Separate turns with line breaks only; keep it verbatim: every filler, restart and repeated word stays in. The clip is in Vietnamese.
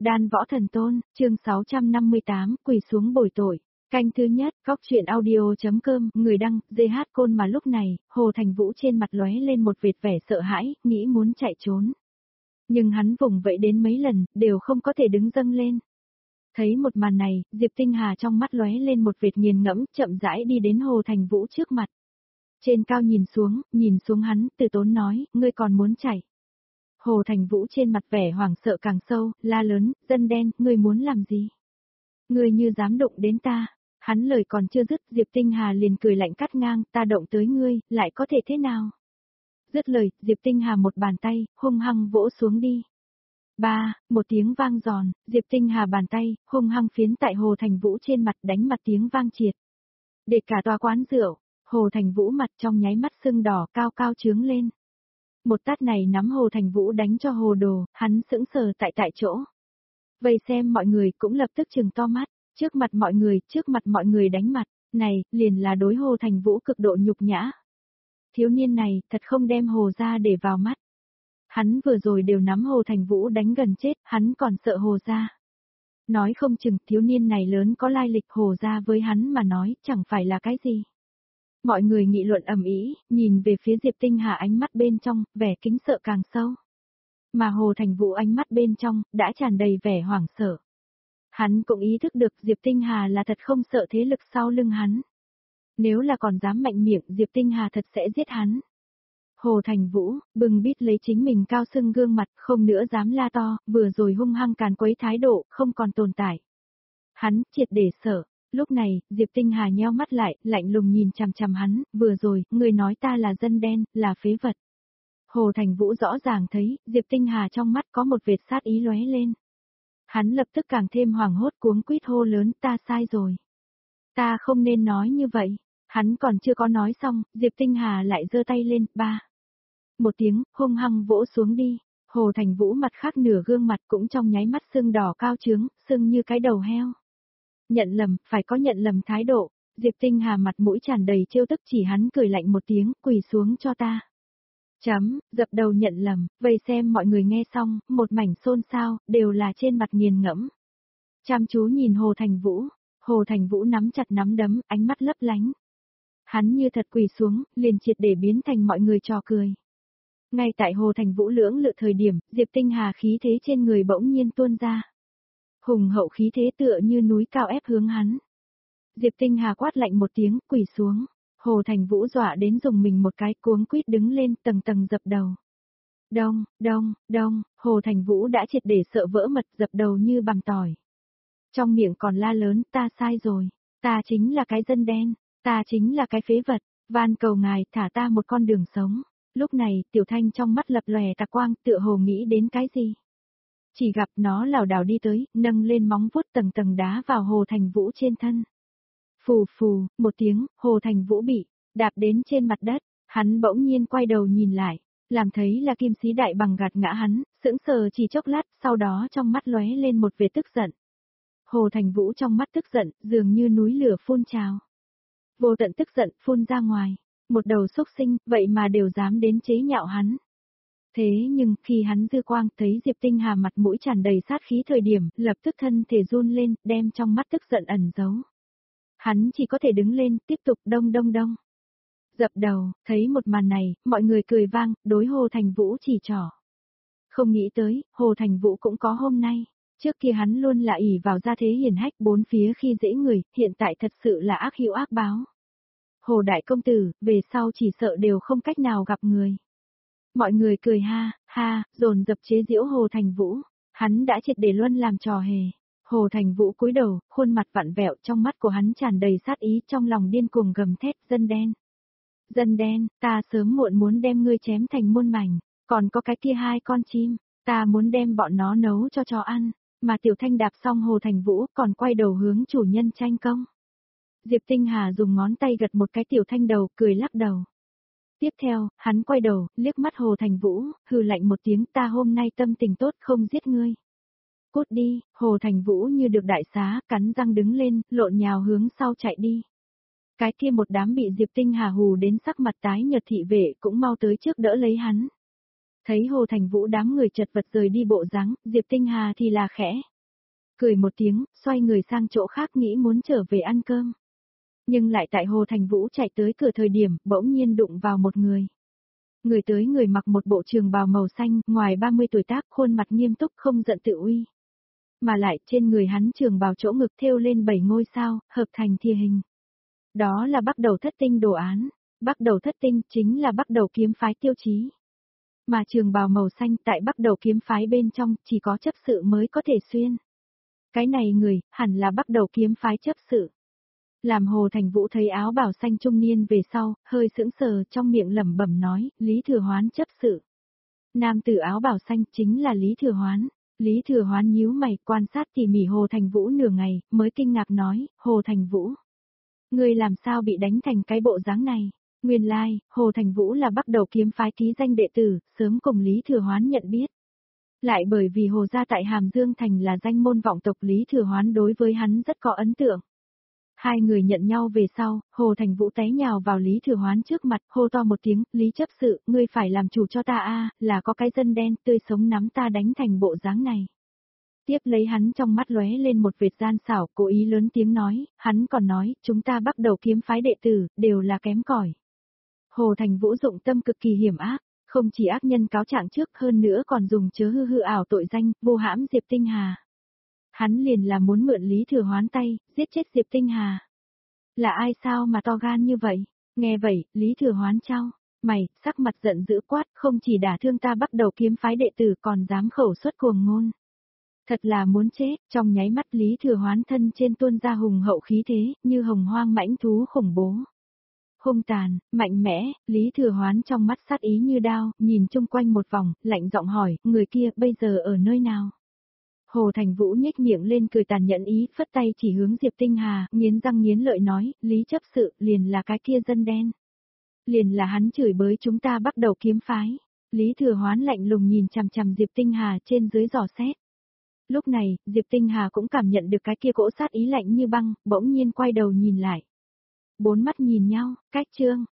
Đan Võ Thần Tôn, chương sáu trăm năm mươi tám, quỳ xuống bồi tội. Canh thứ nhất, góc truyện audio.com, người đăng, giê hát Côn mà lúc này, Hồ Thành Vũ trên mặt lóe lên một vệt vẻ sợ hãi, nghĩ muốn chạy trốn. Nhưng hắn vùng vẫy đến mấy lần, đều không có thể đứng dâng lên. Thấy một màn này, Diệp Tinh Hà trong mắt lóe lên một vệt nghiền ngẫm, chậm rãi đi đến Hồ Thành Vũ trước mặt. Trên cao nhìn xuống, nhìn xuống hắn, từ tốn nói, ngươi còn muốn chạy. Hồ Thành Vũ trên mặt vẻ hoảng sợ càng sâu, la lớn, dân đen, ngươi muốn làm gì? Ngươi như dám động đến ta. Hắn lời còn chưa dứt, Diệp Tinh Hà liền cười lạnh cắt ngang, ta động tới ngươi, lại có thể thế nào? Dứt lời, Diệp Tinh Hà một bàn tay, hung hăng vỗ xuống đi. Ba, một tiếng vang giòn, Diệp Tinh Hà bàn tay, hung hăng phiến tại Hồ Thành Vũ trên mặt đánh mặt tiếng vang triệt. Để cả tòa quán rượu, Hồ Thành Vũ mặt trong nháy mắt sưng đỏ cao cao trướng lên. Một tát này nắm Hồ Thành Vũ đánh cho hồ đồ, hắn sững sờ tại tại chỗ. Vây xem mọi người cũng lập tức trừng to mắt, trước mặt mọi người, trước mặt mọi người đánh mặt, này, liền là đối Hồ Thành Vũ cực độ nhục nhã. Thiếu niên này, thật không đem Hồ ra để vào mắt. Hắn vừa rồi đều nắm Hồ Thành Vũ đánh gần chết, hắn còn sợ Hồ ra. Nói không chừng thiếu niên này lớn có lai lịch Hồ ra với hắn mà nói, chẳng phải là cái gì. Mọi người nghị luận ầm ĩ, nhìn về phía Diệp Tinh Hà ánh mắt bên trong, vẻ kính sợ càng sâu. Mà Hồ Thành Vũ ánh mắt bên trong, đã tràn đầy vẻ hoảng sợ. Hắn cũng ý thức được Diệp Tinh Hà là thật không sợ thế lực sau lưng hắn. Nếu là còn dám mạnh miệng, Diệp Tinh Hà thật sẽ giết hắn. Hồ Thành Vũ, bừng bít lấy chính mình cao sưng gương mặt, không nữa dám la to, vừa rồi hung hăng càn quấy thái độ, không còn tồn tại. Hắn, triệt để sợ. Lúc này, Diệp Tinh Hà nheo mắt lại, lạnh lùng nhìn chằm chằm hắn, vừa rồi, người nói ta là dân đen, là phế vật. Hồ Thành Vũ rõ ràng thấy, Diệp Tinh Hà trong mắt có một vệt sát ý lóe lên. Hắn lập tức càng thêm hoảng hốt cuống quýt hô lớn, ta sai rồi. Ta không nên nói như vậy. Hắn còn chưa có nói xong, Diệp Tinh Hà lại giơ tay lên, ba. Một tiếng, hung hăng vỗ xuống đi. Hồ Thành Vũ mặt khác nửa gương mặt cũng trong nháy mắt sưng đỏ cao trướng, sưng như cái đầu heo. Nhận lầm, phải có nhận lầm thái độ, Diệp Tinh Hà mặt mũi tràn đầy trêu tức chỉ hắn cười lạnh một tiếng, quỳ xuống cho ta. Chấm, dập đầu nhận lầm, vây xem mọi người nghe xong, một mảnh xôn xao, đều là trên mặt nghiền ngẫm. Chăm chú nhìn Hồ Thành Vũ, Hồ Thành Vũ nắm chặt nắm đấm, ánh mắt lấp lánh. Hắn như thật quỳ xuống, liền triệt để biến thành mọi người trò cười. Ngay tại Hồ Thành Vũ lưỡng lự thời điểm, Diệp Tinh Hà khí thế trên người bỗng nhiên tuôn ra. Hùng hậu khí thế tựa như núi cao ép hướng hắn. Diệp Tinh Hà quát lạnh một tiếng, quỳ xuống. Hồ Thành Vũ dọa đến dùng mình một cái cuống quýt đứng lên tầng tầng dập đầu. Đông, đông, đông, Hồ Thành Vũ đã triệt để sợ vỡ mật dập đầu như bằm tỏi. Trong miệng còn la lớn, ta sai rồi, ta chính là cái dân đen, ta chính là cái phế vật, van cầu ngài thả ta một con đường sống. Lúc này, Tiểu Thanh trong mắt lập lòe tà quang tựa hồ nghĩ đến cái gì. Chỉ gặp nó lảo đảo đi tới, nâng lên móng vuốt tầng tầng đá vào Hồ Thành Vũ trên thân. Phù phù, một tiếng, Hồ Thành Vũ bị đạp đến trên mặt đất, hắn bỗng nhiên quay đầu nhìn lại, làm thấy là Kim Sĩ Đại Bằng gạt ngã hắn, sững sờ chỉ chốc lát, sau đó trong mắt lóe lên một vệt tức giận. Hồ Thành Vũ trong mắt tức giận, dường như núi lửa phun trào. Vô tận tức giận phun ra ngoài, một đầu xúc sinh, vậy mà đều dám đến chế nhạo hắn. Thế nhưng, khi hắn dư quang thấy Diệp Tinh Hà mặt mũi tràn đầy sát khí thời điểm, lập tức thân thể run lên, đem trong mắt tức giận ẩn giấu. Hắn chỉ có thể đứng lên, tiếp tục đông đông đông. Dập đầu, thấy một màn này, mọi người cười vang, đối Hồ Thành Vũ chỉ trỏ. Không nghĩ tới, Hồ Thành Vũ cũng có hôm nay. Trước kia hắn luôn là ỷ vào gia thế hiển hách bốn phía khi dễ người, hiện tại thật sự là ác hữu ác báo. Hồ Đại Công Tử, về sau chỉ sợ đều không cách nào gặp người. Mọi người cười ha, ha, dồn dập chế giễu Hồ Thành Vũ, hắn đã triệt để luân làm trò hề. Hồ Thành Vũ cúi đầu, khuôn mặt vặn vẹo trong mắt của hắn tràn đầy sát ý trong lòng điên cuồng gầm thét, dân đen. Dân đen, ta sớm muộn muốn đem ngươi chém thành muôn mảnh, còn có cái kia hai con chim, ta muốn đem bọn nó nấu cho chó ăn, mà Tiểu Thanh đạp xong Hồ Thành Vũ còn quay đầu hướng chủ nhân tranh công. Diệp Tinh Hà dùng ngón tay gật một cái Tiểu Thanh đầu, cười lắc đầu. Tiếp theo, hắn quay đầu, liếc mắt Hồ Thành Vũ, hừ lạnh một tiếng, ta hôm nay tâm tình tốt không giết ngươi. Cút đi, Hồ Thành Vũ như được đại xá, cắn răng đứng lên, lộn nhào hướng sau chạy đi. Cái kia một đám bị Diệp Tinh Hà hù đến sắc mặt tái nhợt thị vệ cũng mau tới trước đỡ lấy hắn. Thấy Hồ Thành Vũ đám người chật vật rời đi bộ dáng, Diệp Tinh Hà thì là khẽ cười một tiếng, xoay người sang chỗ khác nghĩ muốn trở về ăn cơm. Nhưng lại tại Hồ Thành Vũ chạy tới cửa thời điểm, bỗng nhiên đụng vào một người. Người tới người mặc một bộ trường bào màu xanh, ngoài ba mươi tuổi tác, khuôn mặt nghiêm túc không giận tự uy. Mà lại trên người hắn trường bào chỗ ngực thêu lên bảy ngôi sao, hợp thành thìa hình. Đó là Bắc Đầu Thất Tinh đồ án. Bắc Đầu Thất Tinh chính là Bắc Đầu kiếm phái tiêu chí. Mà trường bào màu xanh tại Bắc Đầu kiếm phái bên trong chỉ có chấp sự mới có thể xuyên. Cái này người, hẳn là Bắc Đầu kiếm phái chấp sự. Làm Hồ Thành Vũ thấy áo bào xanh trung niên về sau, hơi sững sờ trong miệng lẩm bẩm nói, Lý Thừa Hoán chấp sự. Nam tử áo bào xanh chính là Lý Thừa Hoán. Lý Thừa Hoán nhíu mày quan sát tỉ mỉ Hồ Thành Vũ nửa ngày, mới kinh ngạc nói, Hồ Thành Vũ. Ngươi làm sao bị đánh thành cái bộ dáng này? Nguyên lai, like, Hồ Thành Vũ là Bắc Đầu kiếm phái ký danh đệ tử, sớm cùng Lý Thừa Hoán nhận biết. Lại bởi vì Hồ gia tại Hàm Dương Thành là danh môn vọng tộc, Lý Thừa Hoán đối với hắn rất có ấn tượng. Hai người nhận nhau về sau, Hồ Thành Vũ té nhào vào Lý Thừa Hoán trước mặt, hô to một tiếng, Lý chấp sự, ngươi phải làm chủ cho ta a, là có cái dân đen tươi sống nắm ta đánh thành bộ dáng này. Tiếp lấy hắn trong mắt lóe lên một vệt gian xảo, cố ý lớn tiếng nói, hắn còn nói, chúng ta Bắc Đầu kiếm phái đệ tử, đều là kém cỏi. Hồ Thành Vũ dụng tâm cực kỳ hiểm ác, không chỉ ác nhân cáo trạng trước, hơn nữa còn dùng chớ hư hư ảo tội danh, vu hãm Diệp Tinh Hà. Hắn liền là muốn mượn Lý Thừa Hoán tay, giết chết Diệp Tinh Hà. Là ai sao mà to gan như vậy? Nghe vậy, Lý Thừa Hoán trao mày, sắc mặt giận dữ quát, không chỉ đả thương ta Bắc Đầu kiếm phái đệ tử còn dám khẩu xuất cuồng ngôn. Thật là muốn chết, trong nháy mắt Lý Thừa Hoán thân trên tuôn ra hùng hậu khí thế, như hồng hoang mãnh thú khủng bố. Hung tàn, mạnh mẽ, Lý Thừa Hoán trong mắt sát ý như đao, nhìn chung quanh một vòng, lạnh giọng hỏi, người kia bây giờ ở nơi nào? Hồ Thành Vũ nhếch miệng lên cười tàn nhẫn ý, phất tay chỉ hướng Diệp Tinh Hà, nghiến răng nghiến lợi nói, Lý chấp sự, liền là cái kia dân đen. Liền là hắn chửi bới chúng ta Bắc Đầu kiếm phái. Lý Thừa Hoán lạnh lùng nhìn chằm chằm Diệp Tinh Hà trên dưới dò xét. Lúc này, Diệp Tinh Hà cũng cảm nhận được cái kia cỗ sát ý lạnh như băng, bỗng nhiên quay đầu nhìn lại. Bốn mắt nhìn nhau, cách chương.